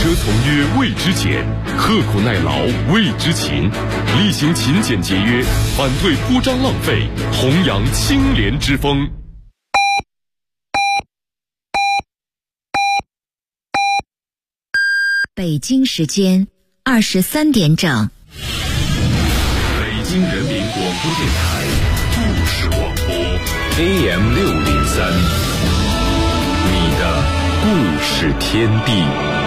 折从约未知简，刻苦耐劳未知勤，力行勤俭节约，反对铺张浪费，弘扬清廉之风。 北京时间23点整。 北京人民广播电台故事广播 AM603，你的故事天地。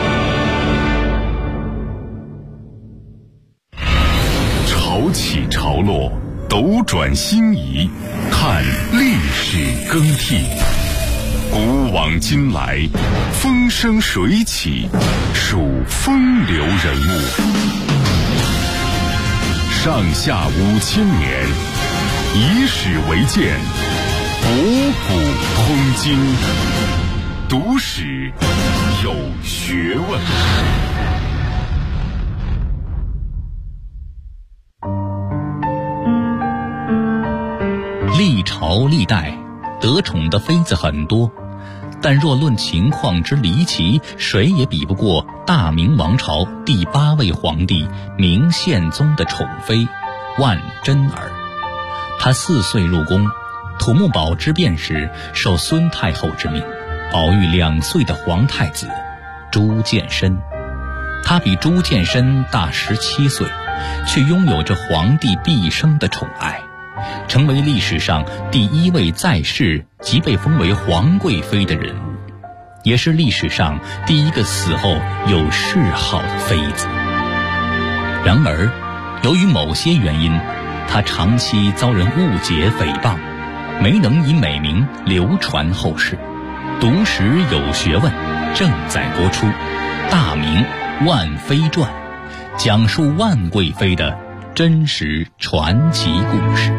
潮起潮落，斗转星移，看历史更替。古往今来，风生水起，数风流人物。上下5000年，以史为鉴，博古通今，读史有学问。 历朝历代得宠的妃子很多，但若论情况之离奇，谁也比不过大明王朝第8位皇帝明宪宗的宠妃万贞儿。她4岁入宫，土木堡之变时受孙太后之命，保育2岁的皇太子朱见深。她比朱见深大17岁，却拥有着皇帝毕生的宠爱，成为历史上第1位在世即被封为皇贵妃的人物，也是历史上第1个死后有谥号的妃子。然而，由于某些原因，她长期遭人误解诽谤，没能以美名流传后世。读史有学问正在播出《大明万妃传》，讲述万贵妃的真实传奇故事。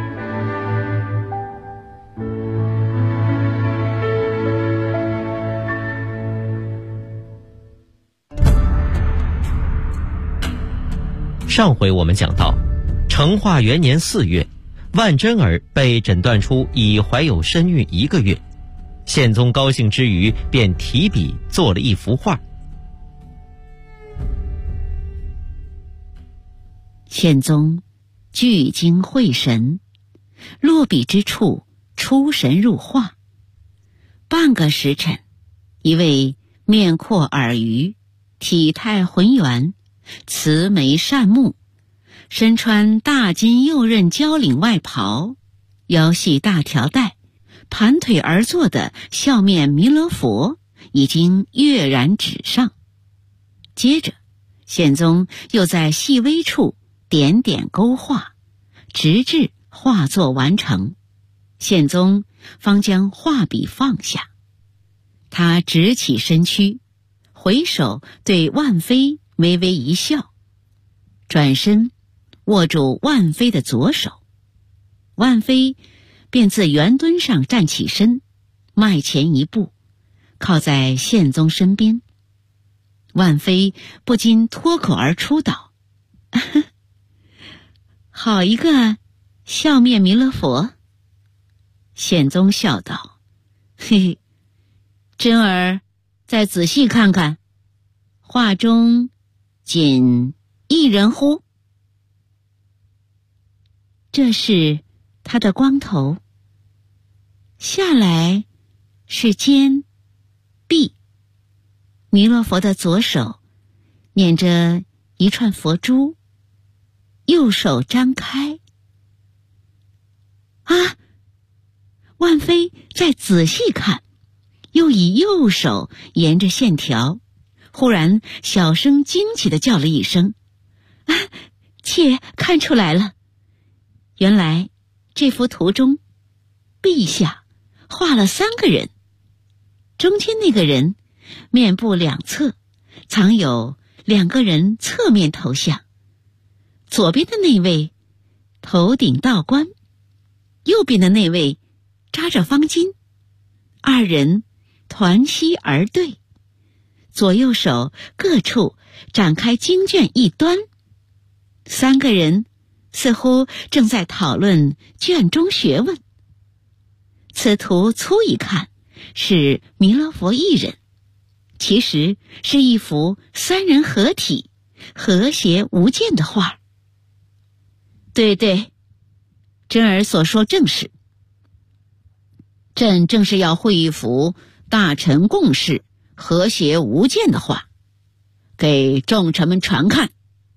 上回我们讲到，成化元年4月，万贞儿被诊断出已怀有身孕1个月。宪宗高兴之余，便提笔做了一幅画。 宪宗聚精会神，落笔之处出神入化。半个时辰，一位面阔耳鱼，体态浑圆，慈眉善目，身穿大金右衽交领外袍，腰系大条带，盘腿而坐的笑面弥勒佛已经跃然纸上。接着，宪宗又在细微处点点勾画，直至画作完成，宪宗方将画笔放下。他直起身躯，回首对万妃微微一笑，转身握住万妃的左手，万妃便自圆墩上站起身，迈前一步，靠在宪宗身边。万妃不禁脱口而出道：好一个笑面弥勒佛。宪宗笑道：嘿嘿，贞儿再仔细看看，画中仅一人乎？这是他的光头，下来是肩臂。弥勒佛的左手捻着一串佛珠，右手张开。啊！万妃再仔细看，又以右手沿着线条，忽然小声惊奇地叫了一声：啊，妾看出来了，原来这幅图中陛下画了3个人，中间那个人面部两侧藏有2个人侧面头像，左边的那位头顶道冠，右边的那位扎着方巾，2人团膝而对，左右手各处展开经卷一端，3个人似乎正在讨论卷中学问。此图粗一看是弥勒佛一人， 其实是一幅三人合体、和谐无间的画。对对，真儿所说正是。朕正是要绘一幅大臣共事、和谐无间的画，给众臣们传看。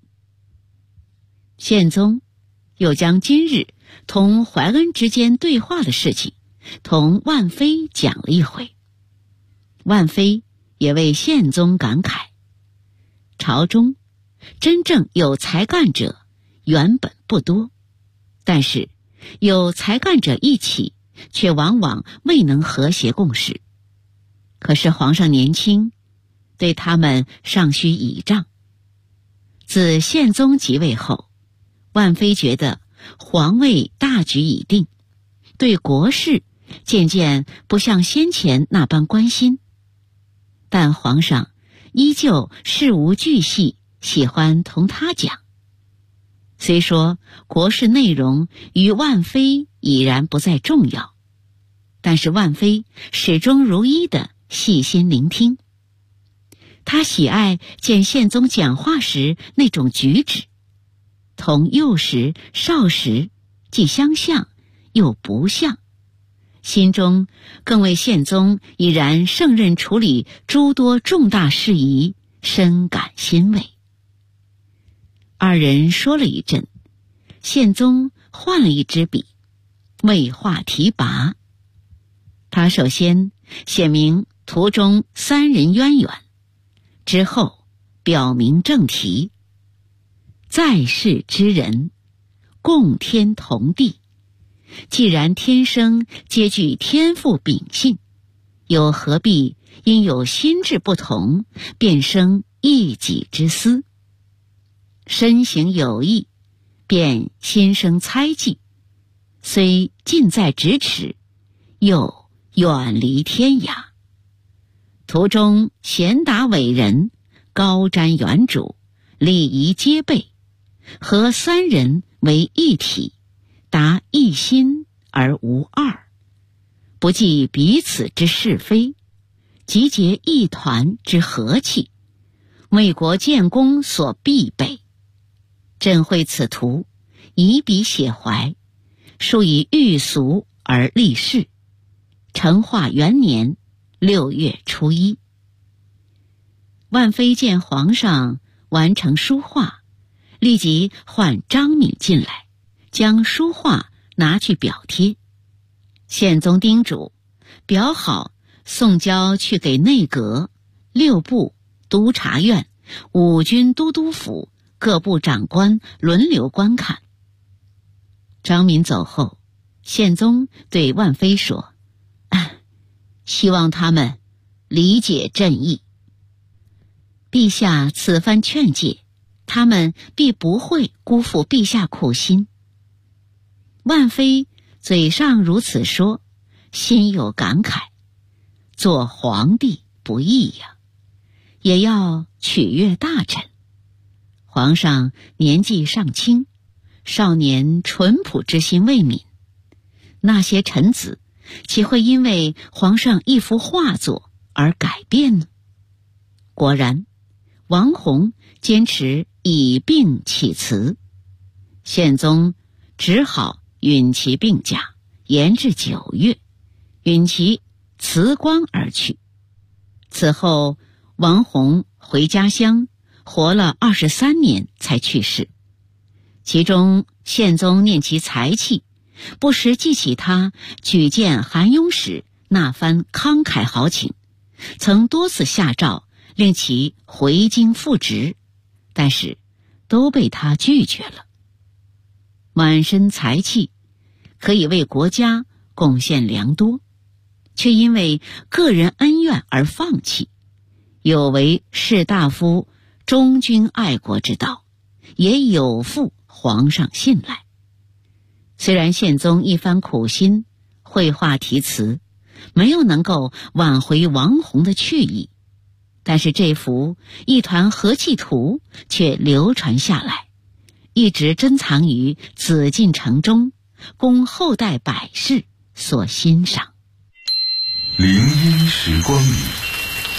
宪宗又将今日同怀恩之间对话的事情同万妃讲了一回。万妃也为宪宗感慨，朝中真正有才干者原本不多，但是有才干者一起，却往往未能和谐共事。可是皇上年轻，对他们尚需倚仗。自宪宗即位后，万妃觉得皇位大局已定，对国事渐渐不像先前那般关心，但皇上依旧事无巨细，喜欢同他讲。虽说国事内容于万妃已然不再重要，但是万妃始终如一地细心聆听。她喜爱见宪宗讲话时那种举止，同幼时少时既相像又不像，心中更为宪宗已然胜任处理诸多重大事宜深感欣慰。二人说了一阵，宪宗换了一支笔，为画题跋。他首先写明图中三人渊源，之后表明正题：在世之人，共天同地，既然天生皆具天赋秉性，又何必因有心智不同，便生一己之私？身行有异，便心生猜忌，虽近在咫尺，又远离天涯。图中贤达伟人，高瞻远瞩，礼仪皆备，合三人为一体，达一心而无二，不计彼此之是非，集结一团之和气，为国建功所必备。朕绘此图，以笔写怀，述以御俗而立事。成化元年6月初1。万妃见皇上完成书画，立即唤张敏进来，将书画拿去表贴。宪宗叮嘱表好送交去给内阁、六部、督察院、五军都督府各部长官轮流观看。张敏走后，宪宗对万妃说：希望他们理解朕意。陛下此番劝诫，他们必不会辜负陛下苦心。万妃嘴上如此说，心有感慨，做皇帝不易呀，也要取悦大臣。皇上年纪尚轻，少年淳朴之心未泯，那些臣子岂会因为皇上一幅画作而改变呢？果然，王弘坚持以病起辞，宪宗只好允其病假，延至9月，允其辞官而去。此后，王弘回家乡，活了23年才去世。其中，宪宗念其才气，不时记起他举荐韩雍时那番慷慨豪情，曾多次下诏令其回京复职，但是都被他拒绝了。满身才气，可以为国家贡献良多，却因为个人恩怨而放弃，有违士大夫忠君爱国之道，也有负皇上信赖。虽然宪宗一番苦心，绘画题词，没有能够挽回王弘的去意，但是这幅一团和气图却流传下来，一直珍藏于紫禁城中，供后代百世所欣赏。 林荫时光里，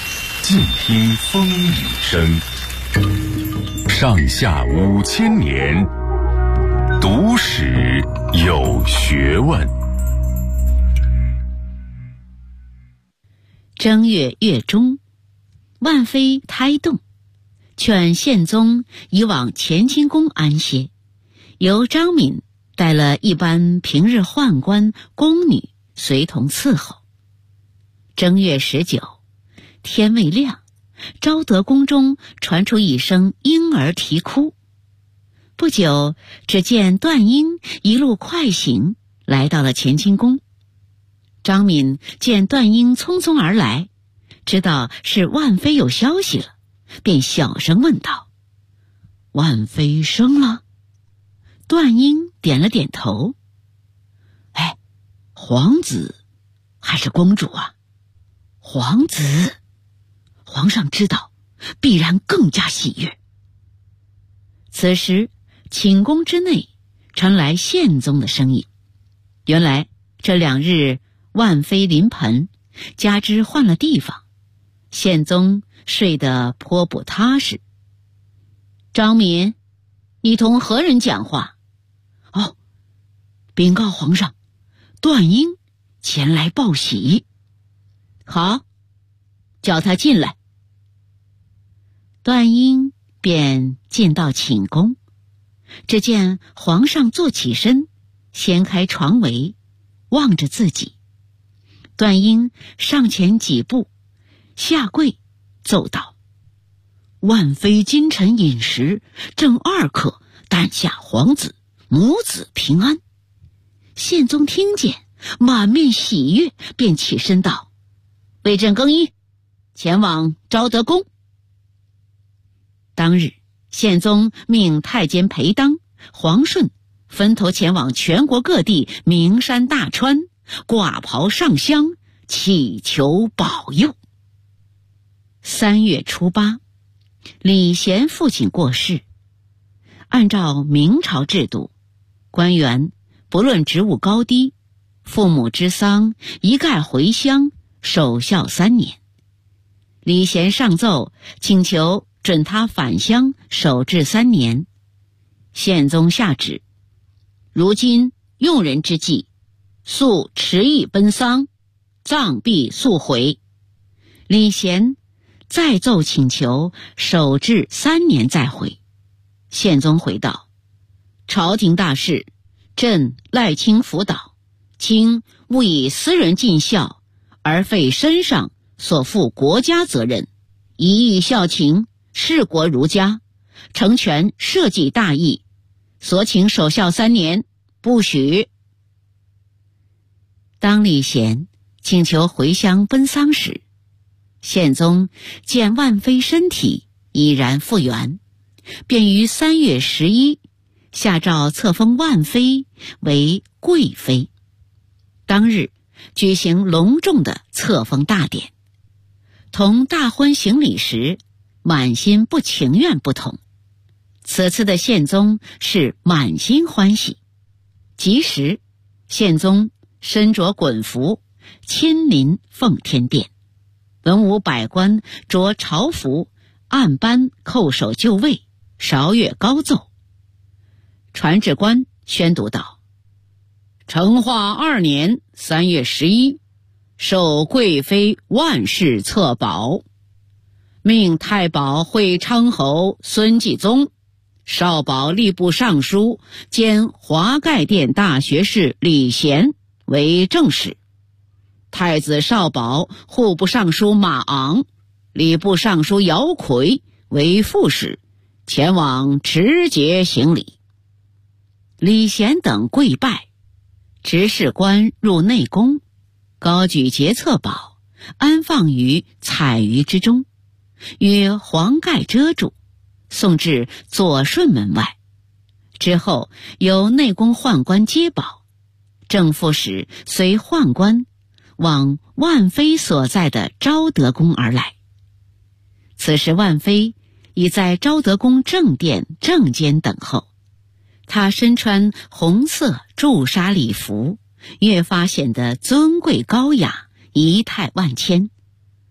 静听风雨声。上下5000年，读史有学问。 正月月中，万妃胎动，劝宪宗移往乾清宫安歇，由张敏带了一班平日宦官宫女随同伺候。正月19，天未亮，昭德宫中传出一声婴儿啼哭。不久，只见段英一路快行来到了乾清宫。张敏见段英匆匆而来，知道是万妃有消息了，便小声问道：“万妃生了？”段英点了点头。“哎，皇子还是公主啊？”“皇子。”“皇上知道，必然更加喜悦。”此时寝宫之内传来宪宗的声音。原来这2日万妃临盆，加之换了地方，宪宗睡得颇不踏实。“张敏，你同何人讲话？”“哦，禀告皇上，段英前来报喜。”“好，叫他进来。”段英便进到寝宫，只见皇上坐起身，掀开床围，望着自己。段英上前几步，下跪奏道：“万妃今晨饮食正2刻，诞下皇子，母子平安。”宪宗听见，满面喜悦，便起身道：“为朕更衣，前往昭德宫。”当日，宪宗命太监裴当、黄顺分头前往全国各地名山大川，挂袍上香，祈求保佑。3月初8，李贤父亲过世。按照明朝制度，官员不论职务高低，父母之丧一概回乡守孝3年。李贤上奏请求准他返乡守制3年。宪宗下旨：如今用人之际，速迟役奔丧，葬必速回。李贤再奏请求守制3年再回。宪宗回道：朝廷大事，朕赖卿辅导，卿勿以私人尽孝，而废身上所负国家责任，一意孝情，事国如家，成全社稷大义，所请守孝3年，不许。当李贤请求回乡奔丧时，宪宗见万妃身体已然复原，便于3月11下诏册封万妃为贵妃。当日举行隆重的册封大典。同大婚行礼时满心不情愿不同，此次的宪宗是满心欢喜。即时，宪宗身着衮服，亲临奉天殿，文武百官着朝服，按班叩首就位，韶乐高奏。传旨官宣读道：成化2年3月11，受贵妃万世册宝，命太保会昌侯孙继宗、少保吏部尚书兼华盖殿大学士李贤为正使，太子少保户部尚书马昂、礼部尚书姚奎为副使，前往持节行礼。李贤等跪拜，执事官入内宫，高举节册宝，安放于彩鱼之中，与黄盖遮住，送至左顺门外。之后由内宫宦官接宝，正副使随宦官往万妃所在的昭德宫而来。此时万妃已在昭德宫正殿正间等候，她身穿红色朱纱礼服，越发显得尊贵高雅，仪态万千。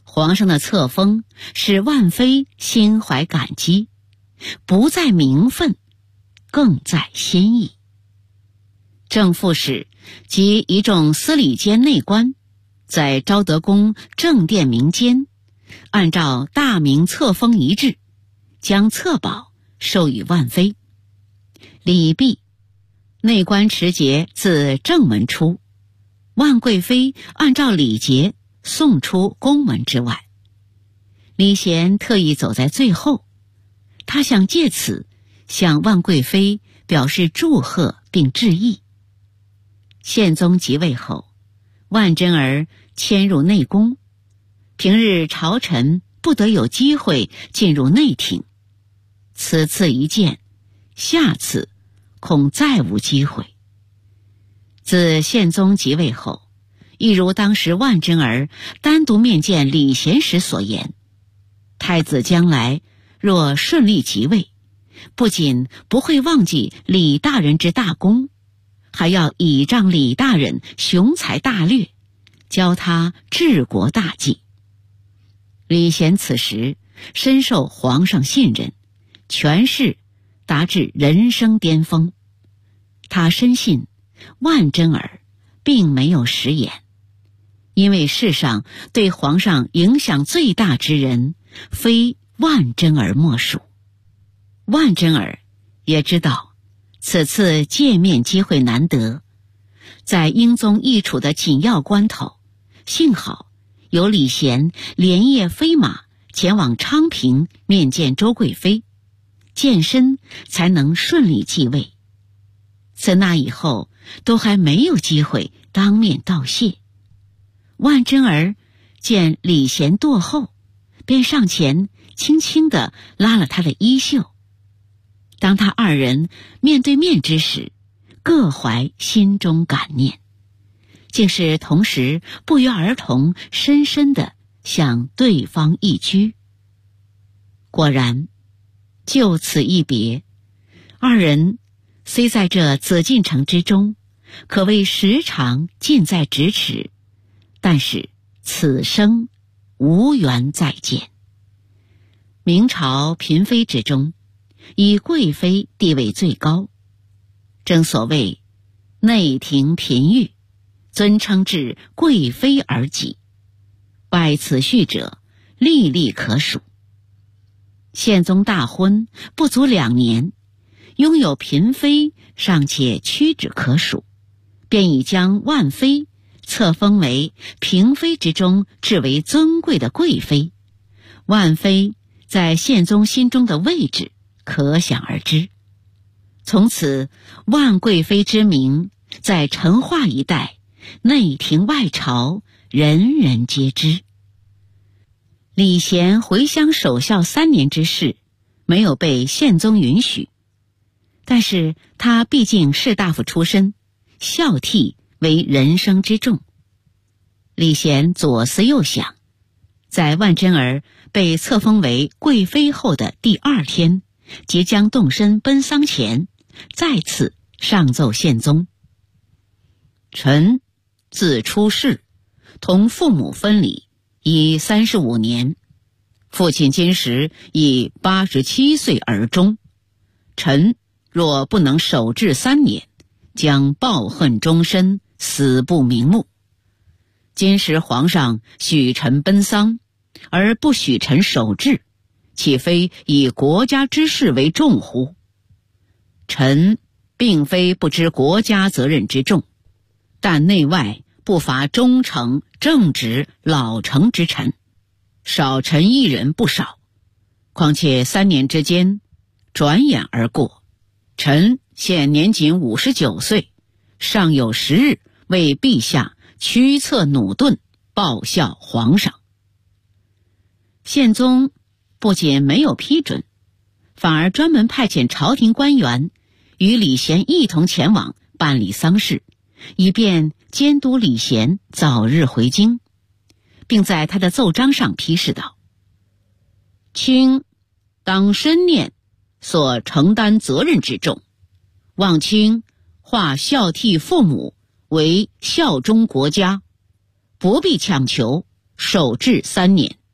皇上的册封使万妃心怀感激，不在名分，更在心意。正副使及一众司礼监内官在昭德宫正殿明间，按照大明册封遗制，将册宝授予万妃。礼毕，内官持节自正门出，万贵妃按照礼节送出宫门之外。李贤特意走在最后，他想借此向万贵妃表示祝贺并致意。宪宗即位后，万贞儿迁入内宫，平日朝臣不得有机会进入内廷，此次一见，下次恐再无机会。自宪宗即位后，一如当时万贞儿单独面见李贤时所言，太子将来若顺利即位，不仅不会忘记李大人之大功，还要倚仗李大人雄才大略，教他治国大计。李贤此时深受皇上信任，权势达至人生巅峰。他深信万贞儿并没有食言，因为世上对皇上影响最大之人，非万贞儿莫属。万贞儿也知道此次见面机会难得，在英宗易处的紧要关头，幸好有李贤连夜飞马前往昌平面见周贵妃，健身才能顺利继位。自那以后都还没有机会当面道谢。万贞儿见李贤堕后，便上前轻轻地拉了他的衣袖。当他二人面对面之时，各怀心中感念，竟是同时不约而同深深地向对方一居。果然，就此一别，二人虽在这紫禁城之中，可谓时常近在咫尺，但是此生无缘再见。明朝嫔妃之中，以贵妃地位最高，正所谓内廷嫔御，尊称至贵妃而己，拜此序者历历可数。宪宗大婚不足2年，拥有嫔妃尚且屈指可数，便已将万妃册封为嫔妃之中至为尊贵的贵妃。万妃在宪宗心中的位置可想而知。从此万贵妃之名在成化一代内廷外朝人人皆知。李贤回乡守孝3年之事没有被宪宗允许，但是他毕竟士大夫出身，孝悌为人生之重。李贤左思右想，在万贞儿被册封为贵妃后的第2天，即将动身奔丧前，再次上奏宪宗：臣自出世，同父母分离已35年，父亲今时已87岁而终，臣若不能守制3年，将抱恨终身，死不瞑目。今时皇上许臣奔丧，而不许臣守制，岂非以国家之事为重乎？臣并非不知国家责任之重，但内外不乏忠诚正直老成之臣，少臣一人不少。况且3年之间转眼而过，臣现年仅59岁，尚有时日为陛下驱策弩盾，报效皇上。宪宗不仅没有批准，反而专门派遣朝廷官员与李贤一同前往办理丧事，以便监督李贤早日回京，并在他的奏章上批示道：卿当深念所承担责任之重，望卿化孝悌父母为效忠国家，不必强求守制3年。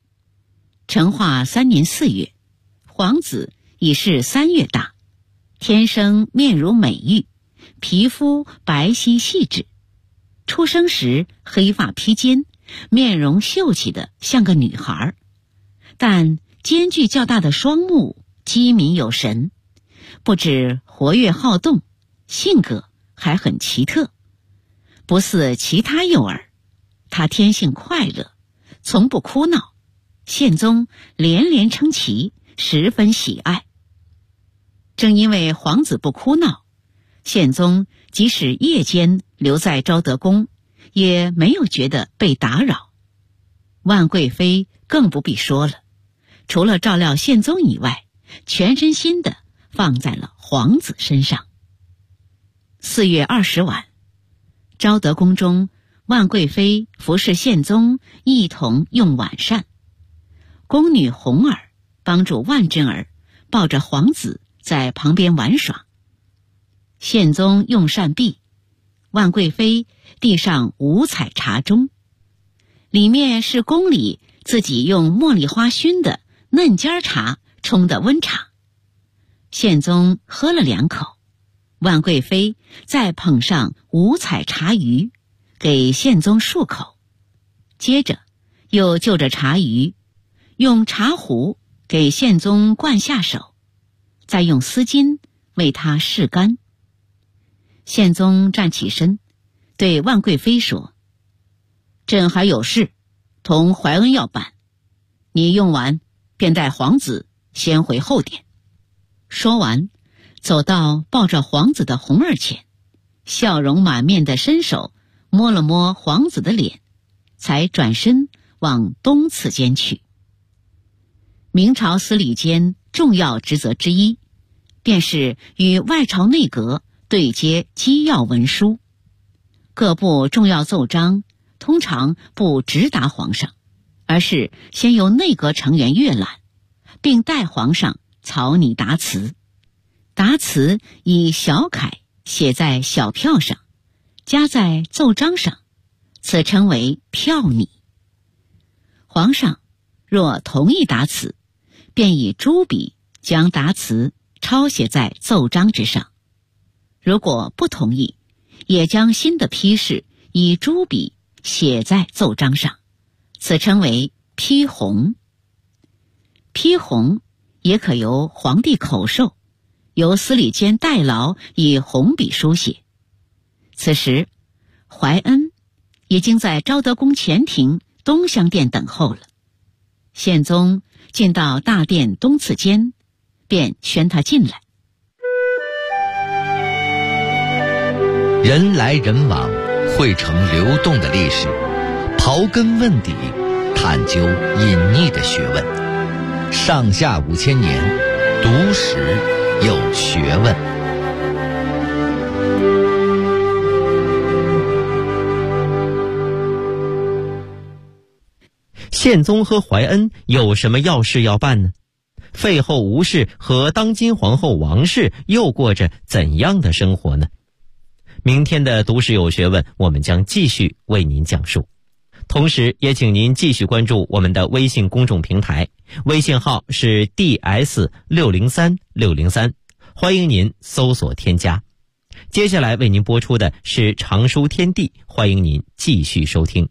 成化3年4月，皇子已是3月大，天生面如美玉，皮肤白皙细致。出生时黑发披肩，面容秀气的像个女孩，但间距较大的双目机敏有神，不止活跃好动，性格还很奇特。不似其他幼儿，他天性快乐，从不哭闹，宪宗连连称奇，十分喜爱。正因为皇子不哭闹，宪宗即使夜间留在昭德宫，也没有觉得被打扰。万贵妃更不必说了，除了照料宪宗以外，全身心的放在了皇子身上。4月20晚，昭德宫中，万贵妃服侍宪宗一同用晚膳，宫女红儿帮助万贞儿抱着皇子在旁边玩耍。宪宗用膳毕，万贵妃递上五彩茶盅，里面是宫里自己用茉莉花熏的嫩尖茶冲的温茶。宪宗喝了2口，万贵妃再捧上五彩茶盂给宪宗漱口，接着又就着茶盂用茶壶给宪宗灌下手，再用丝巾为他拭干。宪宗站起身，对万贵妃说：“朕还有事同怀恩要办，你用完便带皇子先回后殿。”说完，走到抱着皇子的红儿前，笑容满面的伸手摸了摸皇子的脸，才转身往东次间去。明朝司礼监重要职责之一，便是与外朝内阁对接机要文书。各部重要奏章通常不直达皇上，而是先由内阁成员阅览，并代皇上草拟答词。答词以小楷写在小票上，夹在奏章上，此称为票拟。皇上若同意答词，便以朱笔将答词抄写在奏章之上；如果不同意，也将新的批示以朱笔写在奏章上，此称为批红。批红也可由皇帝口授，由司礼监代劳以红笔书写。此时怀恩已经在昭德宫前庭东厢殿等候了。宪宗进到大殿东次间，便宣他进来。 人来人往，汇成流动的历史，刨根问底，探究隐匿的学问。上下5000年，读史有学问。 宪宗和怀恩有什么要事要办呢？废后吴氏和当今皇后王氏又过着怎样的生活呢？明天的读史有学问，我们将继续为您讲述。同时也请您继续关注我们的微信公众平台，微信号是 DS603603，欢迎您搜索添加。接下来为您播出的是常书天地，欢迎您继续收听。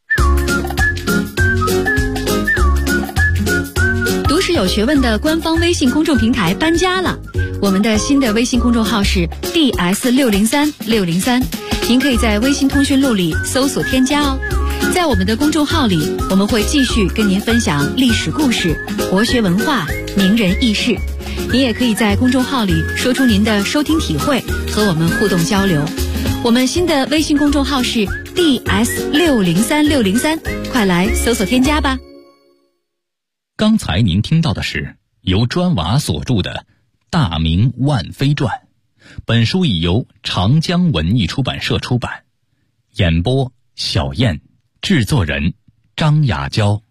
读史有学问的官方微信公众平台搬家了，我们的新的微信公众号是 DS603603，您可以在微信通讯录里搜索添加哦。在我们的公众号里，我们会继续跟您分享历史故事、国学文化、名人轶事。您也可以在公众号里说出您的收听体会，和我们互动交流。我们新的微信公众号是 DS603603，快来搜索添加吧。 刚才您听到的是由砖瓦所著的《大明万妃传》，本书已由长江文艺出版社出版。演播小燕，制作人张雅娇。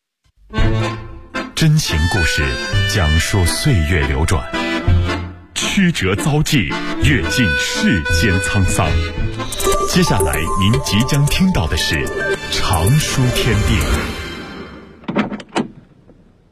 真情故事讲述岁月流转，曲折遭际，阅尽世间沧桑。接下来您即将听到的是常书天地。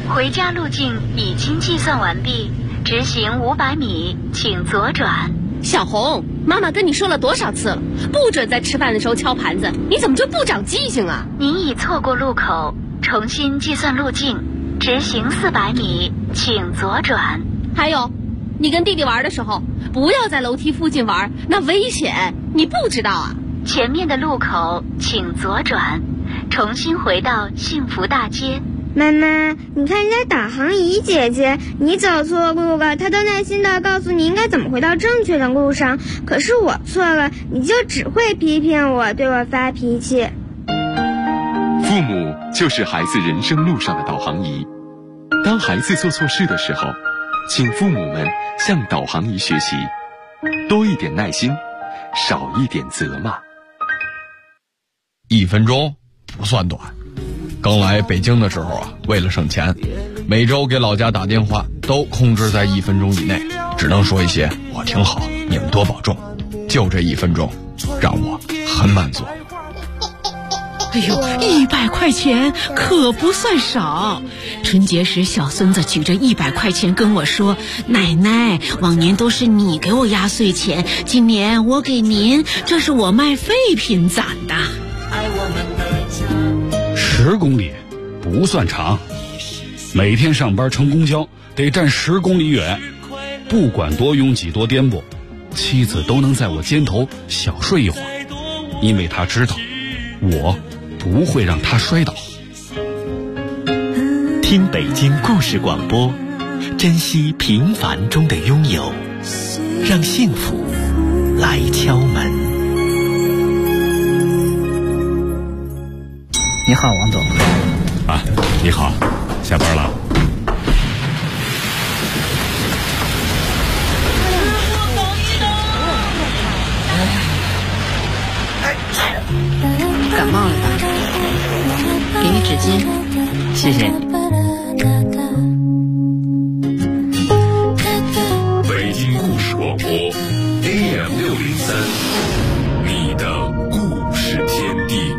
回家路径已经计算完毕，直行500米，请左转。 小红，妈妈跟你说了多少次了，不准在吃饭的时候敲盘子，你怎么就不长记性啊？ 您已错过路口，重新计算路径，直行400米，请左转。 还有，你跟弟弟玩的时候，不要在楼梯附近玩，那危险，你不知道啊？ 前面的路口请左转，重新回到幸福大街。 妈妈，你看人家导航仪姐姐，你走错路了，她都耐心地告诉你应该怎么回到正确的路上。可是我错了，你就只会批评我，对我发脾气。 父母就是孩子人生路上的导航仪。当孩子做错事的时候，请父母们向导航仪学习，多一点耐心，少一点责骂。 1分钟不算短。刚来北京的时候啊，为了省钱，每周给老家打电话都控制在1分钟以内，只能说一些我挺好，你们多保重。就这1分钟，让我很满足。 哎呦，100块钱可不算少。春节时，小孙子举着100块钱跟我说：“奶奶，往年都是你给我压岁钱，今年我给您，这是我卖废品攒的。 ”10公里不算长，每天上班乘公交得站10公里远，不管多拥挤多颠簸，妻子都能在我肩头小睡一会儿，因为她知道我不会让她摔倒。 听北京故事广播，珍惜平凡中的拥有，让幸福来敲门。 你好，王总。 啊，你好，下班了。 感冒了吧？给你纸巾。 谢谢你。 北京故事广播 AM603，你的故事天地。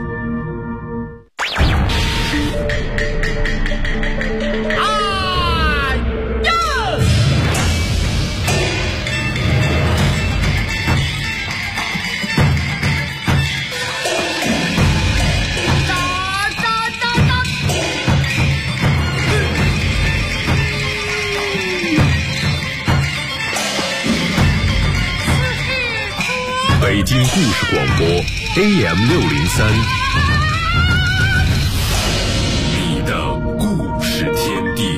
北京故事广播 AM603，你的故事天地。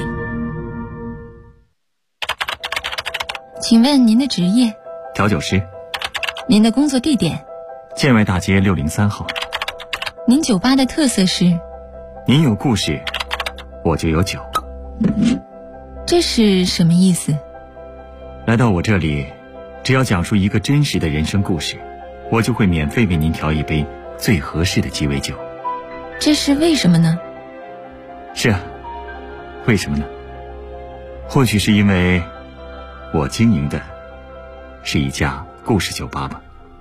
请问您的职业？ 调酒师。 您的工作地点？ 建外大街603号。 您酒吧的特色是？ 您有故事，我就有酒。 这是什么意思？ 来到我这里，只要讲述一个真实的人生故事，我就会免费为您调一杯最合适的鸡尾酒。 这是为什么呢？ 是啊，为什么呢？或许是因为我经营的是一家故事酒吧吧。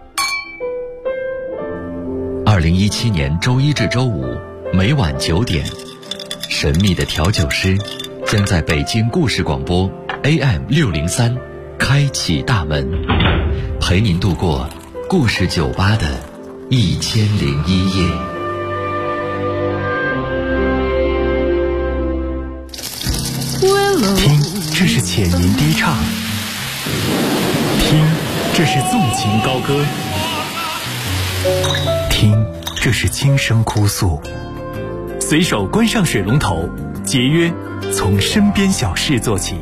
2017年周一至周五每晚9点，神秘的调酒师将在北京故事广播 AM603开启大门，陪您度过故事酒吧的1001夜。 听，这是浅吟低唱；听，这是纵情高歌；听，这是轻声哭诉。随手关上水龙头，节约从身边小事做起。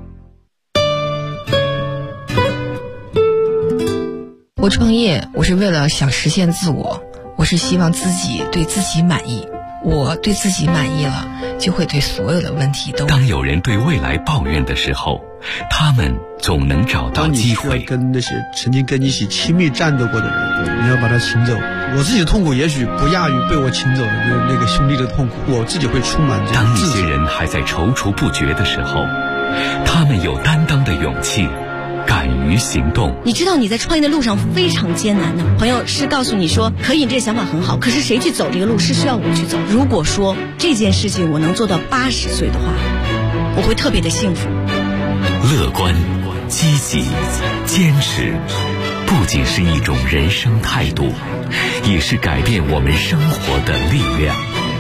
我创业，我是为了想实现自我，我是希望自己对自己满意。我对自己满意了，就会对所有的问题都。 当有人对未来抱怨的时候，他们总能找到机会。 当你需要跟那些曾经跟你一起亲密战斗过的人，你要把他请走。我自己的痛苦也许不亚于被我请走的那个兄弟的痛苦，我自己会充满这种当一些人还在踌躇不决的时候，他们有担当的勇气，敢敢于行动。 你知道你在创业的路上非常艰难的，朋友是告诉你说可以，你这个想法很好，可是谁去走这个路是需要我去走。如果说这件事情我能做到80岁的话，我会特别的幸福。 乐观、积极、坚持，不仅是一种人生态度，也是改变我们生活的力量。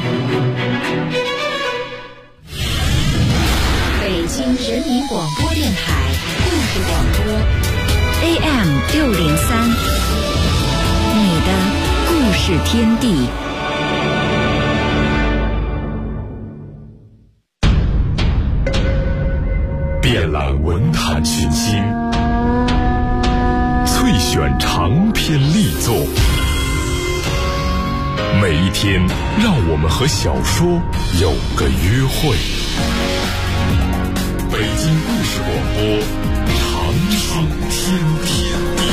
北京人民广播电台故事广播 AM 603，你的故事天地。 遍览文坛群星，萃选长篇力作，每一天让我们和小说有个约会。北京故事广播，长生天地。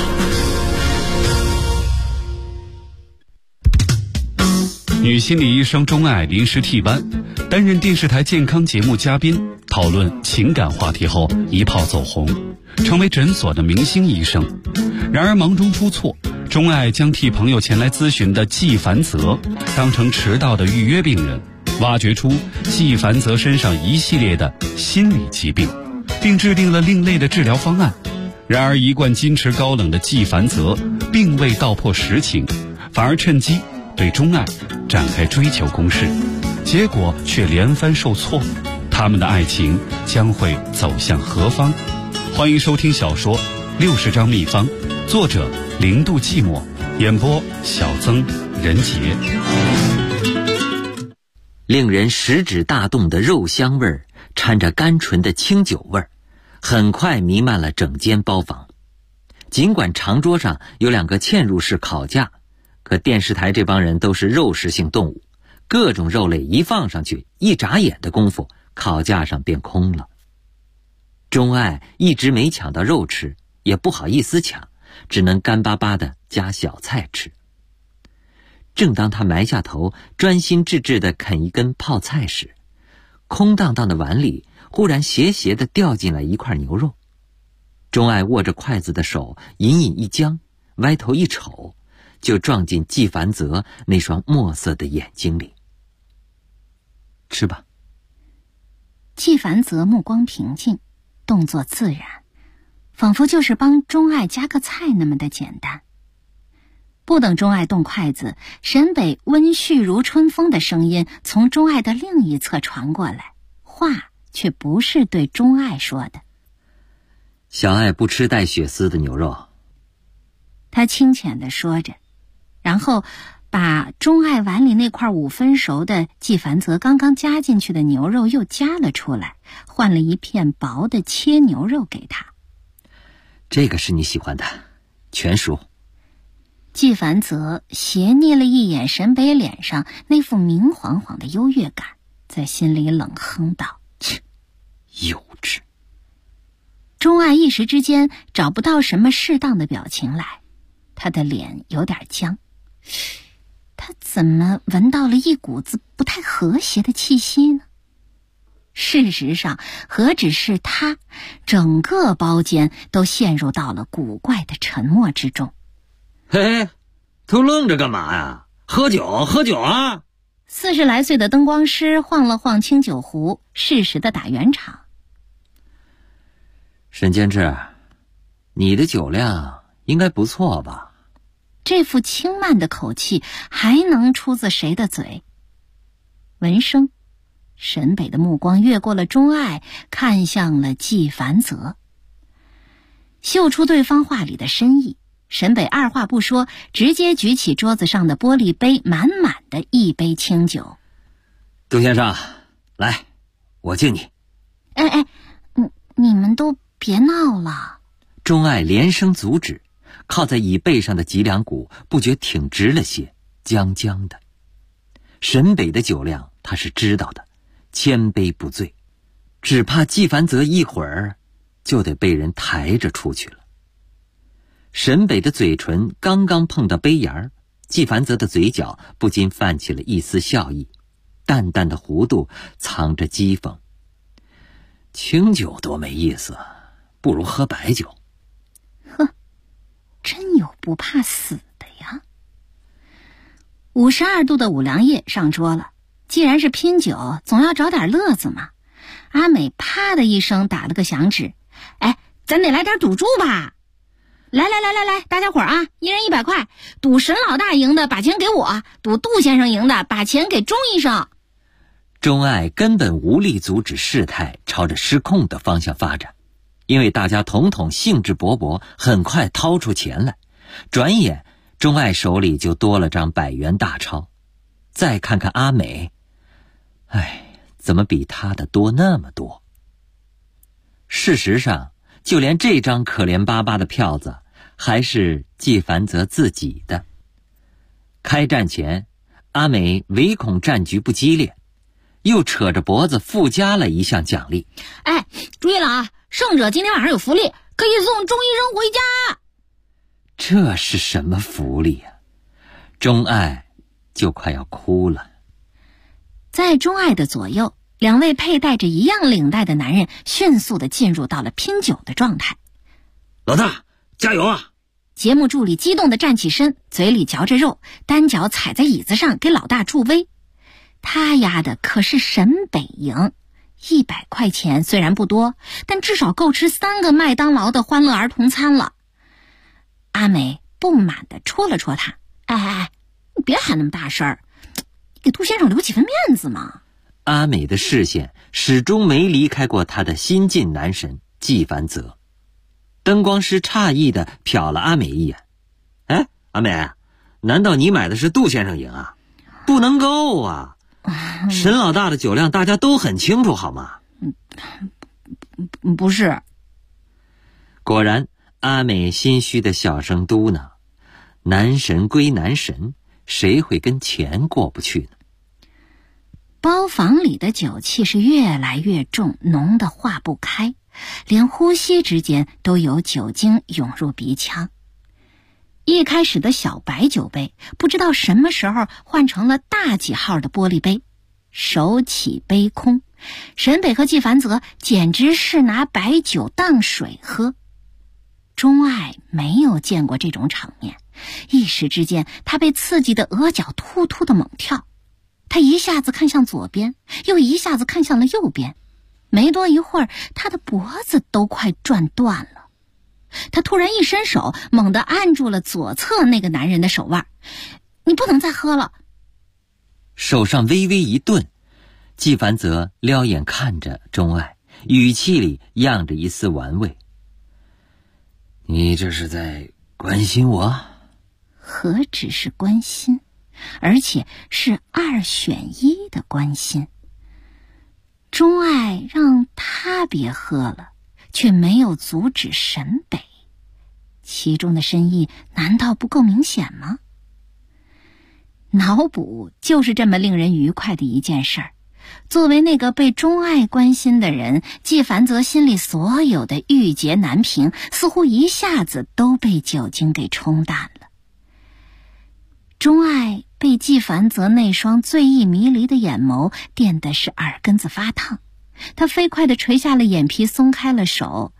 女心理医生钟爱临时替班，担任电视台健康节目嘉宾，讨论情感话题后一炮走红，成为诊所的明星医生。然而忙中出错，钟爱将替朋友前来咨询的纪凡泽当成迟到的预约病人，挖掘出纪凡泽身上一系列的心理疾病，并制定了另类的治疗方案。然而一贯矜持高冷的纪凡泽并未道破实情，反而趁机对钟爱展开追求攻势，结果却连番受挫。他们的爱情将会走向何方？欢迎收听小说《60张秘方》，作者0度寂寞，演播小曾、任杰。 令人食指大动的肉香味儿掺着甘醇的清酒味儿，很快弥漫了整间包房。尽管长桌上有2个嵌入式烤架，可电视台这帮人都是肉食性动物，各种肉类一放上去，一眨眼的功夫，烤架上便空了。钟爱一直没抢到肉吃，也不好意思抢，只能干巴巴地夹小菜吃。正当他埋下头专心致志地啃一根泡菜时，空荡荡的碗里忽然斜斜地掉进来一块牛肉。钟爱握着筷子的手隐隐一僵，歪头一瞅，就撞进纪凡泽那双墨色的眼睛里。吃吧。 纪凡泽目光平静，动作自然，仿佛就是帮钟爱夹个菜那么的简单。不等钟爱动筷子，沈北温煦如春风的声音从钟爱的另一侧传过来，话却不是对钟爱说的。 小爱不吃带血丝的牛肉。 他轻浅地说着，然后把钟爱碗里那块5分熟的纪凡泽刚刚加进去的牛肉又夹了出来，换了一片薄的切牛肉给他。 这个是你喜欢的，全熟。 纪凡泽斜睨了一眼沈北脸上那副明晃晃的优越感，在心里冷哼道：切， 幼稚。 钟爱一时之间找不到什么适当的表情来，他的脸有点僵。他怎么闻到了一股子不太和谐的气息呢？事实上，何止是他，整个包间都陷入到了古怪的沉默之中。 嘿，都愣着干嘛呀？喝酒喝酒啊 ！40来岁的灯光师晃了晃清酒壶，适时的打圆场。 沈监制，你的酒量应该不错吧？ 这副轻慢的口气还能出自谁的嘴？闻声，沈北的目光越过了钟爱，看向了纪凡泽，嗅出对方话里的深意。沈北二话不说，直接举起桌子上的玻璃杯，满满的一杯清酒。 杜先生，来，我敬你。 你们都别闹了。 钟爱连声阻止，靠在椅背上的脊梁骨不觉挺直了些，僵僵的。沈北的酒量他是知道的，千杯不醉，只怕纪凡泽一会儿就得被人抬着出去了。沈北的嘴唇刚刚碰到杯沿儿，纪凡泽的嘴角不禁泛起了一丝笑意，淡淡的弧度藏着讥讽。清酒多没意思，不如喝白酒。 真有不怕死的呀。52度的五粮液上桌了，既然是拼酒，总要找点乐子嘛。阿美啪的一声打了个响指，哎，咱得来点赌注吧。来，大家伙儿啊，一人100块，赌沈老大赢的把钱给我，赌杜先生赢的把钱给钟医生。 钟爱根本无力阻止事态朝着失控的方向发展，因为大家统统兴致勃勃，很快掏出钱来。转眼钟爱手里就多了张100元大钞。再看看阿美，怎么比他的多那么多？事实上，就连这张可怜巴巴的票子还是季凡泽自己的。开战前，阿美唯恐战局不激烈，又扯着脖子附加了一项奖励。 哎，注意了啊，胜者今天晚上有福利，可以送钟医生回家。 这是什么福利啊？钟爱就快要哭了。 在钟爱的左右，2位佩戴着一样领带的男人迅速地进入到了拼酒的状态。 老大，加油啊！ 节目助理激动地站起身，嘴里嚼着肉，单脚踩在椅子上给老大助威。他压的可是沈北营，100块钱虽然不多，但至少够吃3个麦当劳的欢乐儿童餐了。阿美不满地戳了戳他，哎，你别喊那么大声儿，你给杜先生留几分面子嘛。 阿美的视线始终没离开过他的新晋男神季凡泽。灯光师诧异地瞟了阿美一眼，哎，阿美，难道你买的是杜先生赢啊？不能够啊，沈老大的酒量大家都很清楚好吗？ 不是。 果然，阿美心虚的小声嘟囔，男神归男神，谁会跟钱过不去呢？ 包房里的酒气是越来越重，浓得化不开，连呼吸之间都有酒精涌入鼻腔。一开始的小白酒杯，不知道什么时候换成了大几号的玻璃杯，手起杯空，沈北和季凡泽简直是拿白酒当水喝。钟爱没有见过这种场面，一时之间他被刺激得额角突突的猛跳。他一下子看向左边，又一下子看向了右边，没多一会儿，他的脖子都快转断了。他突然一伸手，猛地按住了左侧那个男人的手腕，你不能再喝了。 手上微微一顿，季凡泽撩眼看着钟爱，语气里漾着一丝玩味，你这是在关心我？ 何止是关心，而且是2选1的关心。钟爱让他别喝了，却没有阻止沈北，其中的深意难道不够明显吗？脑补就是这么令人愉快的一件事儿。作为那个被钟爱关心的人，季凡泽心里所有的郁结难平，似乎一下子都被酒精给冲淡了。钟爱被季凡泽那双醉意迷离的眼眸电得是耳根子发烫，他飞快地垂下了眼皮，松开了手。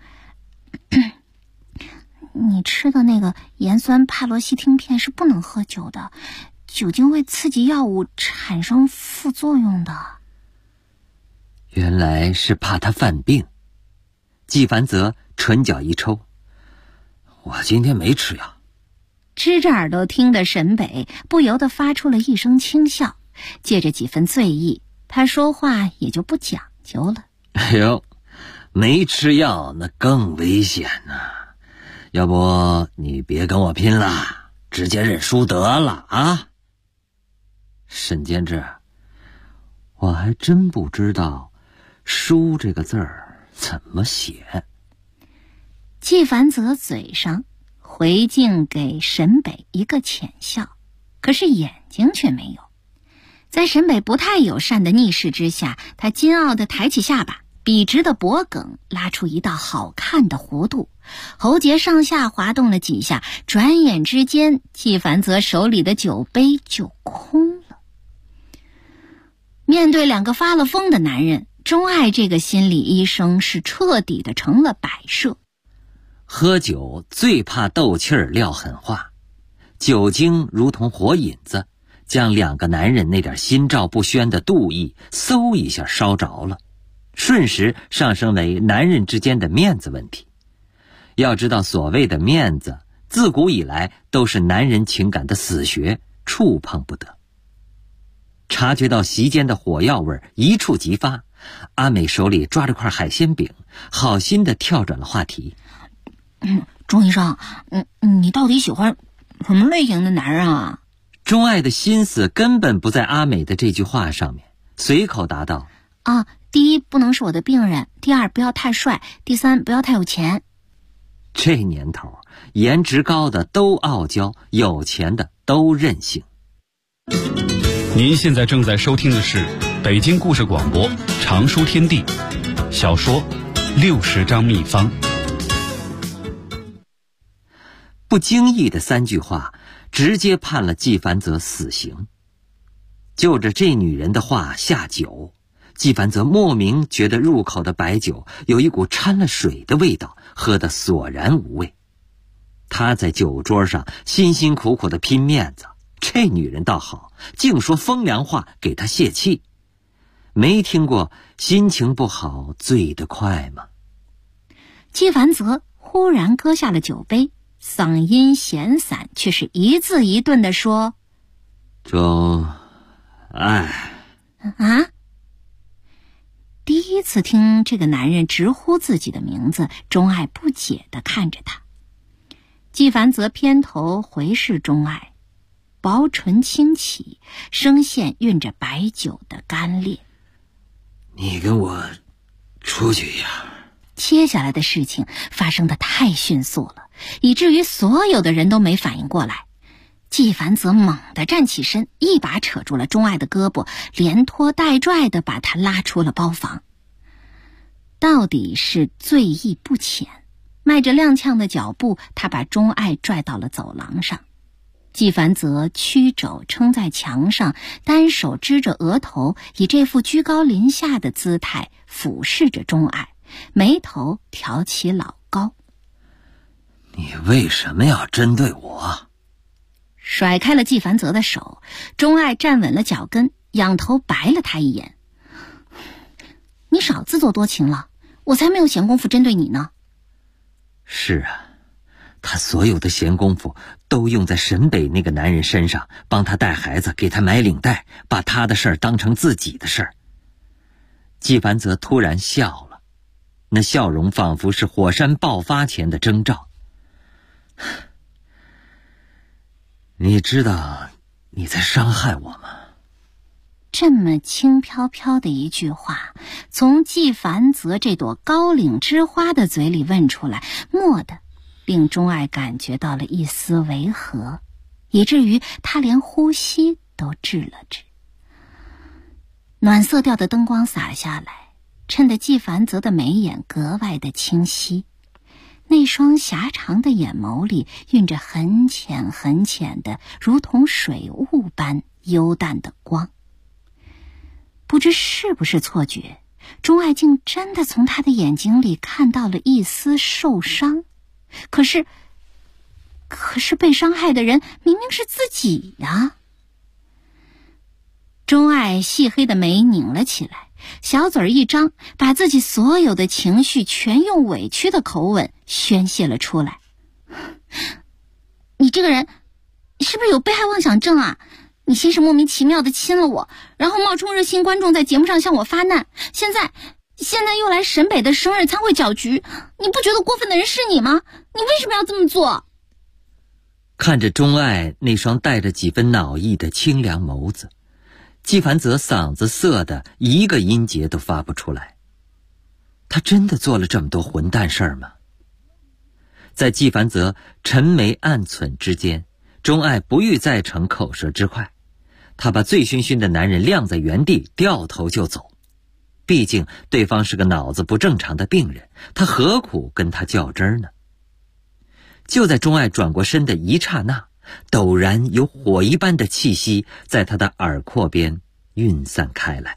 你吃的那个盐酸帕罗西汀片是不能喝酒的，酒精会刺激药物产生副作用的。 原来是怕他犯病。季凡泽唇角一抽，我今天没吃药。 支着耳朵听的沈北不由得发出了一声轻笑，借着几分醉意，他说话也就不讲究了。 哎呦，没吃药那更危险呢，要不你别跟我拼了，直接认输得了啊。沈监制，我还真不知道输这个字儿怎么写。 季凡泽嘴上回敬给沈北一个浅笑，可是眼睛却没有。在沈北不太友善的逆视之下，他骄傲地抬起下巴，笔直的脖颈拉出一道好看的弧度，喉结上下滑动了几下，转眼之间，季凡泽手里的酒杯就空了。面对2个发了疯的男人，钟爱这个心理医生是彻底的成了摆设。 喝酒最怕斗气儿撂狠话，酒精如同火引子，将两个男人那点心照不宣的妒意嗖一下烧着了，瞬时上升为男人之间的面子问题。要知道，所谓的面子自古以来都是男人情感的死穴，触碰不得。察觉到席间的火药味一触即发，阿美手里抓着块海鲜饼，好心的跳转了话题。 钟医生，你到底喜欢什么类型的男人啊？ 钟爱的心思根本不在阿美的这句话上面，随口答道： 第一，不能是我的病人；第二，不要太帅；第三，不要太有钱。 这年头，颜值高的都傲娇，有钱的都任性。 您现在正在收听的是北京故事广播常书天地小说60张秘方。 不经意的3句话，直接判了纪梵泽死刑。就着这女人的话下酒，纪梵泽莫名觉得入口的白酒有一股掺了水的味道，喝得索然无味。他在酒桌上辛辛苦苦的拼面子，这女人倒好，净说风凉话给他泄气。没听过心情不好醉得快吗？ 纪梵泽忽然搁下了酒杯，嗓音闲散，却是一字一顿地说： 钟爱。 第一次听这个男人直呼自己的名字，钟爱不解地看着他。纪梵泽偏头回视钟爱，薄唇轻启，声线蕴着白酒的干裂。 你跟我出去呀。 接下来的事情发生得太迅速了，以至于所有的人都没反应过来。纪梵泽猛地站起身，一把扯住了钟爱的胳膊，连拖带拽地把他拉出了包房。到底是醉意不浅，迈着踉跄的脚步，他把钟爱拽到了走廊上。纪梵泽屈肘撑在墙上，单手支着额头，以这副居高临下的姿态俯视着钟爱，眉头挑起老高。 你为什么要针对我？ 甩开了纪梵泽的手，钟爱站稳了脚跟，仰头白了他一眼。你少自作多情了，我才没有闲工夫针对你呢。 是啊，他所有的闲工夫都用在沈北那个男人身上，帮他带孩子，给他买领带，把他的事儿当成自己的事儿。纪梵泽突然笑了，那笑容仿佛是火山爆发前的征兆。你知道你在伤害我吗？ 这么轻飘飘的一句话，从纪梵泽这朵高岭之花的嘴里问出来，蓦地令钟爱感觉到了一丝违和，以至于他连呼吸都滞了滞。暖色调的灯光洒下来，衬得纪梵泽的眉眼格外的清晰，那双狭长的眼眸里蕴着很浅很浅的，如同水雾般幽淡的光。不知是不是错觉，钟爱竟真的从他的眼睛里看到了一丝受伤。可是被伤害的人明明是自己呀。钟爱细黑的眉拧了起来，小嘴一张，把自己所有的情绪全用委屈的口吻宣泄了出来。你这个人是不是有被害妄想症啊？你先是莫名其妙的亲了我，然后冒充热心观众在节目上向我发难，现在又来沈北的生日餐会搅局，你不觉得过分的人是你吗？你为什么要这么做？ 看着钟爱那双带着几分恼意的清凉眸子，纪梵泽嗓子涩的一个音节都发不出来。他真的做了这么多混蛋事儿吗？在纪梵泽沉眉暗忖之间，钟爱不欲再逞口舌之快，他把醉醺醺的男人晾在原地，掉头就走。毕竟对方是个脑子不正常的病人，他何苦跟他较真呢？就在钟爱转过身的一刹那，陡然有火一般的气息在他的耳廓边晕散开来。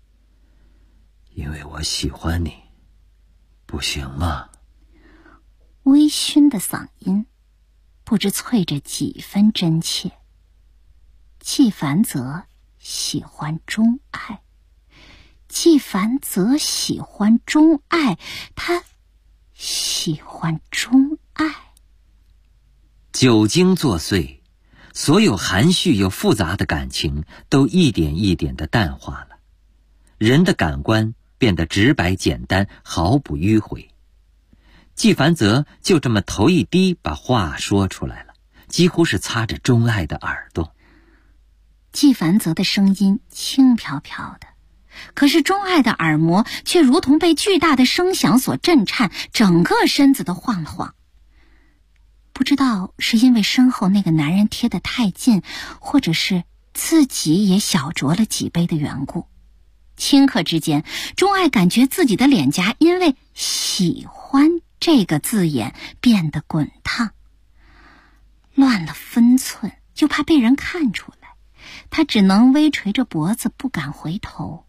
因为我喜欢你，不行吗？ 微醺的嗓音，不知啐着几分真切。纪梵泽喜欢钟爱，纪梵泽喜欢钟爱，他喜欢钟爱。 酒精作祟，所有含蓄又复杂的感情都一点一点地淡化了，人的感官变得直白简单，毫不迂回。纪梵泽就这么头一低把话说出来了，几乎是擦着钟爱的耳朵。 纪梵泽的声音轻飘飘的，可是钟爱的耳膜却如同被巨大的声响所震颤，整个身子都晃了晃。不知道是因为身后那个男人贴得太近，或者是自己也小酌了几杯的缘故，顷刻之间，钟爱感觉自己的脸颊因为喜欢这个字眼变得滚烫，乱了分寸，就怕被人看出来，他只能微垂着脖子，不敢回头。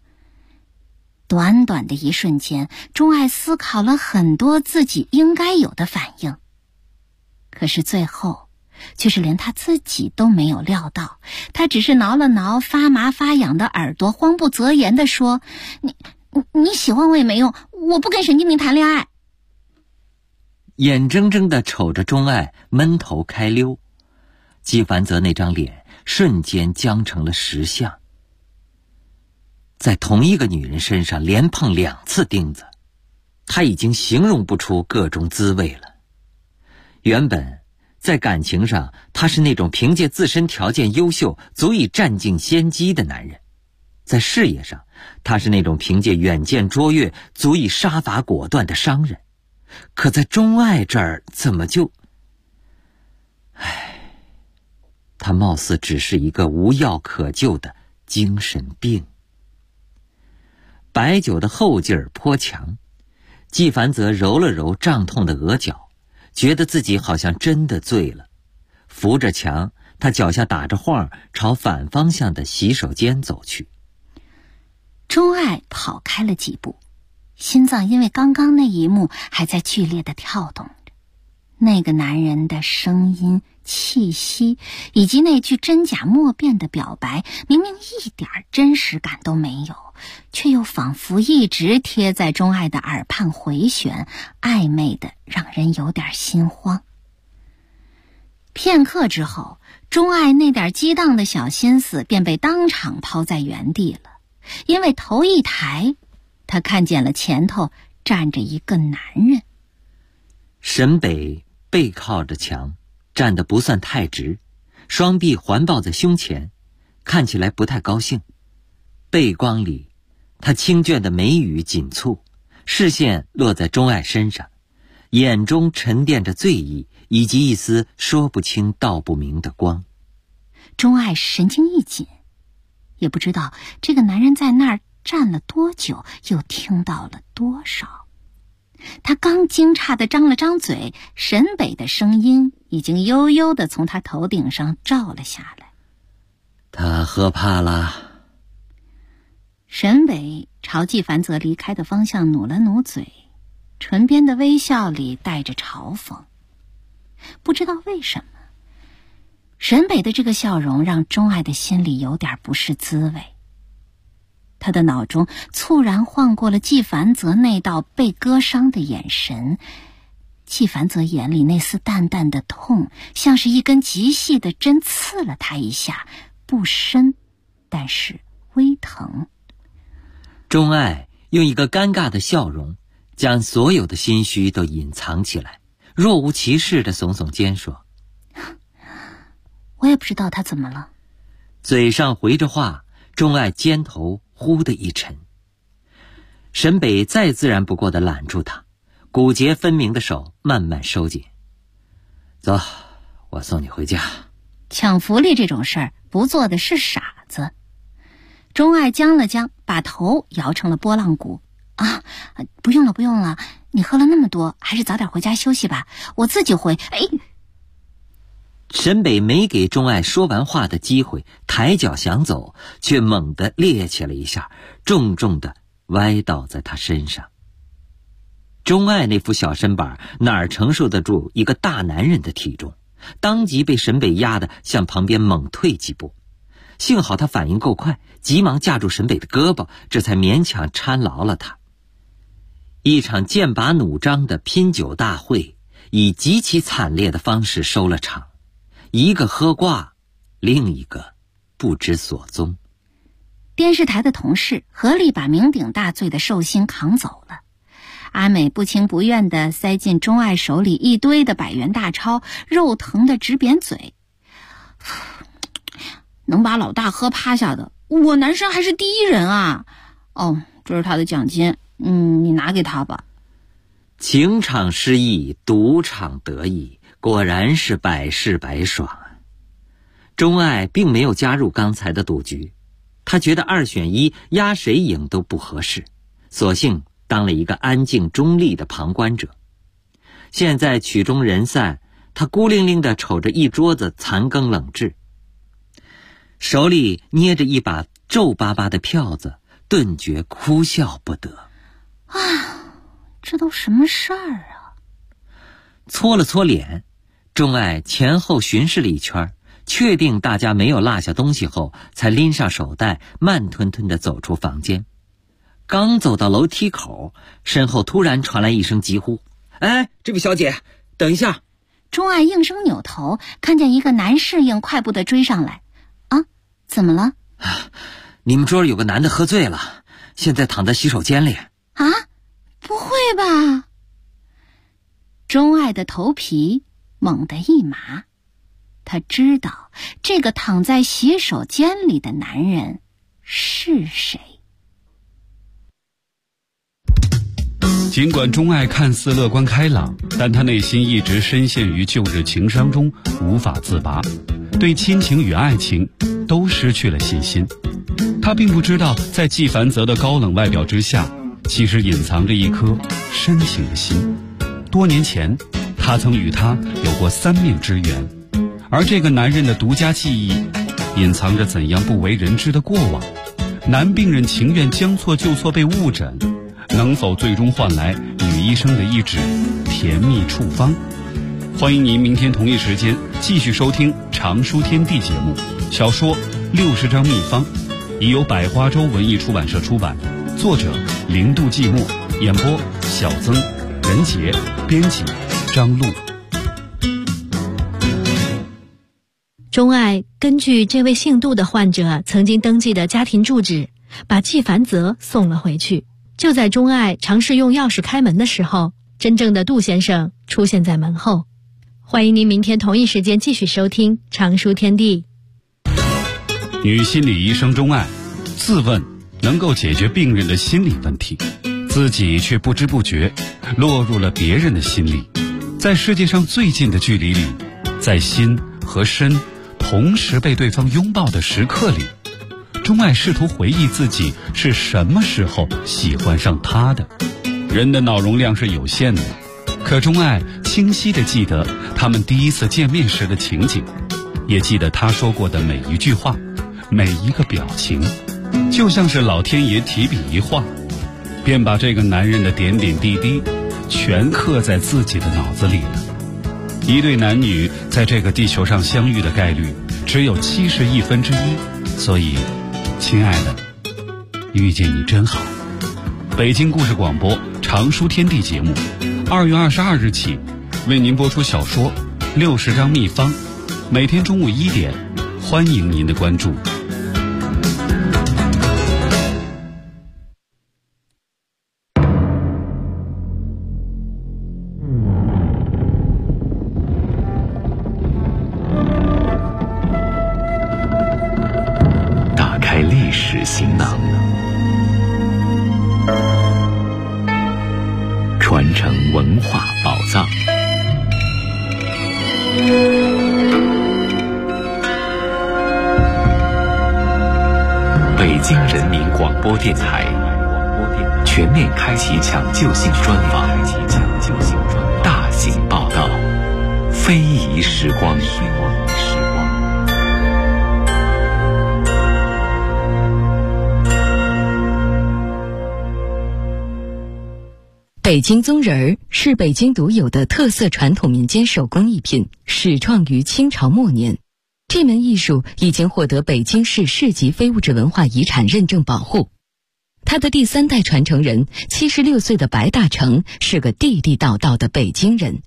短短的一瞬间，钟爱思考了很多自己应该有的反应，可是最后却是连他自己都没有料到。他只是挠了挠发麻发痒的耳朵，慌不择言地说：你喜欢我也没用，我不跟神经病谈恋爱。 眼睁睁地瞅着钟爱闷头开溜，纪梵泽那张脸瞬间僵成了石像。在同一个女人身上连碰2次钉子，他已经形容不出各种滋味了。原本在感情上，他是那种凭借自身条件优秀足以占尽先机的男人，在事业上，他是那种凭借远见卓越足以杀伐果断的商人。可在钟爱这儿怎么就……他貌似只是一个无药可救的精神病。白酒的后劲儿颇强，纪梵泽揉了揉胀痛的额角，觉得自己好像真的醉了。扶着墙，他脚下打着晃，朝反方向的洗手间走去。 钟爱跑开了几步，心脏因为刚刚那一幕还在剧烈的跳动着。那个男人的声音、气息以及那句真假莫辨的表白，明明一点真实感都没有，却又仿佛一直贴在钟爱的耳畔回旋，暧昧的让人有点心慌。片刻之后，钟爱那点激荡的小心思便被当场抛在原地了，因为头一抬，他看见了前头站着一个男人。 沈北背靠着墙，站得不算太直，双臂环抱在胸前，看起来不太高兴。背光里，他清倦的眉宇紧蹙，视线落在钟爱身上，眼中沉淀着醉意以及一丝说不清道不明的光。 钟爱神经一紧，也不知道这个男人在那儿站了多久，又听到了多少。他刚惊诧地张了张嘴，沈北的声音已经悠悠地从他头顶上照了下来。 他喝怕了。 沈北朝纪梵泽离开的方向努了努嘴，唇边的微笑里带着嘲讽。不知道为什么，沈北的这个笑容让钟爱的心里有点不是滋味。他的脑中猝然晃过了纪梵泽那道被割伤的眼神，纪梵泽眼里那丝淡淡的痛，像是一根极细的针刺了他一下，不深，但是微疼。 钟爱用一个尴尬的笑容，将所有的心虚都隐藏起来，若无其事地耸耸肩说： 我也不知道他怎么了。 嘴上回着话，钟爱肩头忽的一沉。沈北再自然不过地揽住他，骨节分明的手慢慢收紧。走，我送你回家。 抢福利这种事儿不做的是傻子。钟爱僵了僵，把头摇成了拨浪鼓。不用了不用了，你喝了那么多，还是早点回家休息吧，我自己回。 沈北没给钟爱说完话的机会，抬脚想走，却猛地趔趄了一下，重重地歪倒在他身上。 钟爱那副小身板哪儿承受得住一个大男人的体重，当即被沈北压得向旁边猛退几步。幸好他反应够快，急忙架住沈北的胳膊，这才勉强搀牢了他。一场剑拔弩张的拼酒大会以极其惨烈的方式收了场，一个喝挂，另一个不知所踪。 电视台的同事合力把酩酊大醉的寿星扛走了。阿美不情不愿地塞进钟爱手里一堆的100元大钞，肉疼得直扁嘴。能把老大喝趴下的，我男生还是第一人啊！哦，这是他的奖金，你拿给他吧。 情场失意，赌场得意，果然是百试百爽啊！钟爱并没有加入刚才的赌局，他觉得2选1，压谁赢都不合适，索性当了一个安静中立的旁观者。现在曲终人散，他孤零零地瞅着一桌子残羹冷炙，手里捏着一把皱巴巴的票子，顿觉哭笑不得。 这都什么事儿啊？ 搓了搓脸，钟爱前后巡视了一圈，确定大家没有落下东西后，才拎上手袋，慢吞吞地走出房间。刚走到楼梯口，身后突然传来一声疾呼：“哎，这位小姐，等一下！” 钟爱应声扭头，看见一个男侍应快步地追上来。啊，怎么了？ 你们桌有个男的喝醉了，现在躺在洗手间里。 啊？不会吧？钟爱的头皮猛地一麻，他知道这个躺在洗手间里的男人是谁。 尽管钟爱看似乐观开朗，但他内心一直深陷于旧日情伤中无法自拔，对亲情与爱情都失去了信心。他并不知道，在纪梵泽的高冷外表之下，其实隐藏着一颗深情的心。多年前，他曾与他有过3面之缘，而这个男人的独家记忆，隐藏着怎样不为人知的过往。男病人情愿将错就错被误诊，能否最终换来女医生的一纸甜蜜处方？欢迎您明天同一时间继续收听《常书天地》节目。小说《60张秘方》已由百花洲文艺出版社出版，作者零度寂寞，演播小曾、任杰，编辑张璐。 钟爱根据这位姓杜的患者曾经登记的家庭住址，把纪梵泽送了回去。就在钟爱尝试用钥匙开门的时候，真正的杜先生出现在门后。欢迎您明天同一时间继续收听《常书天地》。 女心理医生钟爱自问能够解决病人的心理问题，自己却不知不觉落入了别人的心里。在世界上最近的距离里，在心和身同时被对方拥抱的时刻里，钟爱试图回忆自己是什么时候喜欢上他的。人的脑容量是有限的，可钟爱清晰地记得他们第一次见面时的情景，也记得他说过的每一句话，每一个表情，就像是老天爷提笔一画，便把这个男人的点点滴滴全刻在自己的脑子里了。一对男女在这个地球上相遇的概率只有1/71，所以亲爱的，遇见你真好。北京故事广播常书天地节目2月22日起为您播出小说60张秘方，每天中午1点，欢迎您的关注。 打开历史行囊，传承文化宝藏。北京人民广播电台全面开启抢救性专访，大型报道，非遗时光。 北京宗人是北京独有的特色传统民间手工艺品，始创于清朝末年。这门艺术已经获得北京市市级非物质文化遗产认证保护。他的第3代传承人76岁的白大成是个地地道道的北京人。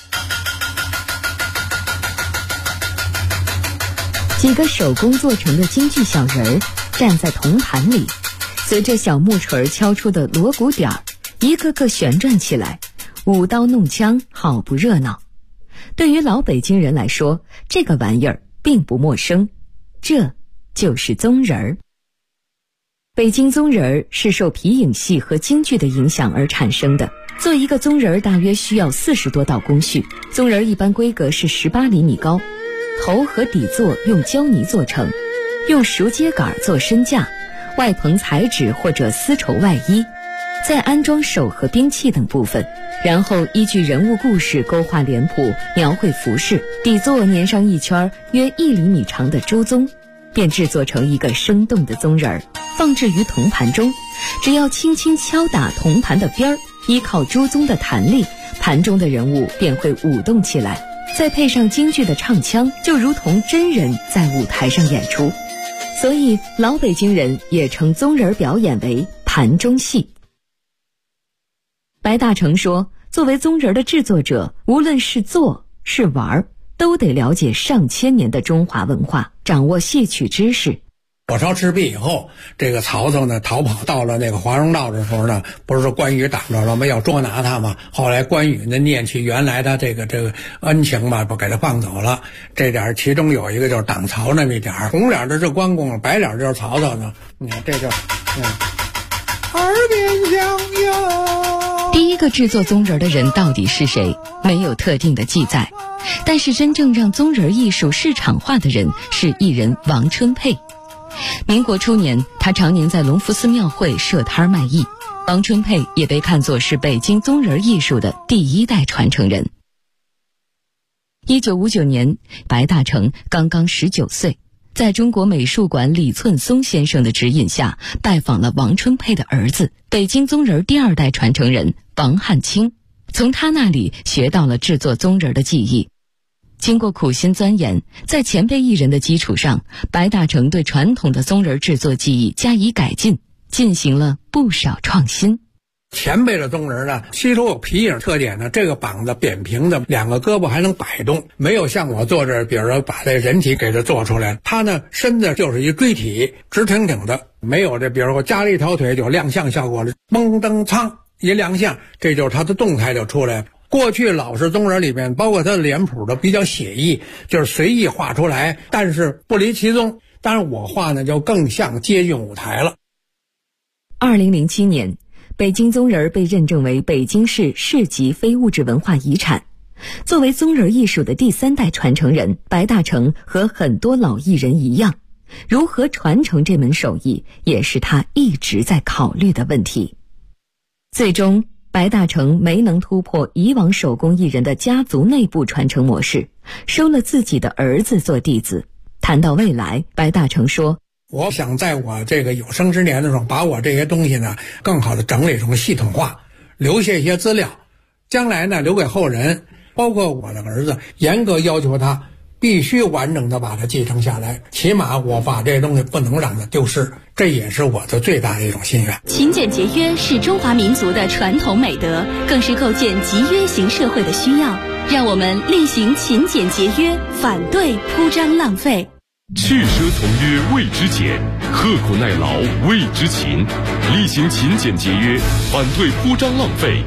几个手工做成的京剧小人儿站在铜盘里，随着小木锤敲出的锣鼓点儿，一个个旋转起来，舞刀弄枪，好不热闹。对于老北京人来说，这个玩意儿并不陌生，这就是宗人儿。北京宗人儿是受皮影戏和京剧的影响而产生的。做一个宗人儿大约需要40多道工序，宗人儿一般规格是18厘米高，头和底座用胶泥做成，用熟秸秆做身架，外棚彩纸或者丝绸外衣，再安装手和兵器等部分，然后依据人物故事勾画脸谱，描绘服饰，底座粘上一圈约1厘米长的周宗，便制作成一个生动的宗人儿，放置于铜盘中。只要轻轻敲打铜盘的边儿，依靠朱宗的弹力，盘中的人物便会舞动起来，再配上京剧的唱腔，就如同真人在舞台上演出。所以老北京人也称宗人表演为盘中戏。白大成说，作为宗人的制作者，无论是做是玩，都得了解上千年的中华文化，掌握戏曲知识。 火烧赤壁以后，这个曹操呢逃跑到了那个华容道的时候呢，不是说关羽挡着了吗？要捉拿他嘛。后来关羽呢念起原来的这个恩情吧，不给他放走了。这点其中有一个就是挡曹那么一点，红脸的是关公，白脸就是曹操呢。你看这就耳边响哟。 第一个制作宗人的人到底是谁？没有特定的记载。但是真正让宗人艺术市场化的人是艺人王春佩。民国初年，他常年在隆福寺庙会设摊卖艺。王春佩也被看作是北京宗人艺术的第1代传承人。1959年，白大成刚刚19岁，在中国美术馆李寸松先生的指引下，拜访了王春佩的儿子，北京宗人第2代传承人王汉卿，从他那里学到了制作宗人的技艺。经过苦心钻研，在前辈艺人的基础上，白大成对传统的宗人制作技艺加以改进，进行了不少创新。 前辈的宗人呢，吸收有皮影特点呢，这个膀子扁平的，2个胳膊还能摆动，没有像我做这，比如说把这人体给它做出来，他呢身子就是一锥体，直挺挺的，没有这比如说加了一条腿就亮相效果了，嘣噔噌一亮相，这就是他的动态就出来了。过去老式宗人里面，包括他的脸谱都比较写意，就是随意画出来，但是不离其宗。当然我画呢就更像接近舞台了。 2007年，北京宗人被认证为北京市市级非物质文化遗产。作为宗人艺术的第3代传承人，白大成和很多老艺人一样，如何传承这门手艺，也是他一直在考虑的问题。最终白大成没能突破以往手工艺人的家族内部传承模式，收了自己的儿子做弟子。谈到未来，白大成说， 我想在我这个有生之年的时候，把我这些东西呢更好的整理成系统化，留下一些资料，将来呢留给后人，包括我的儿子，严格要求他必须完整的把它继承下来，起码我把这些东西不能让它丢失，这也是我的最大的一种心愿。 勤俭节约是中华民族的传统美德，更是构建集约型社会的需要。让我们厉行勤俭节约，反对铺张浪费。 去奢从约谓之俭，刻苦耐劳谓之勤，厉行勤俭节约，反对铺张浪费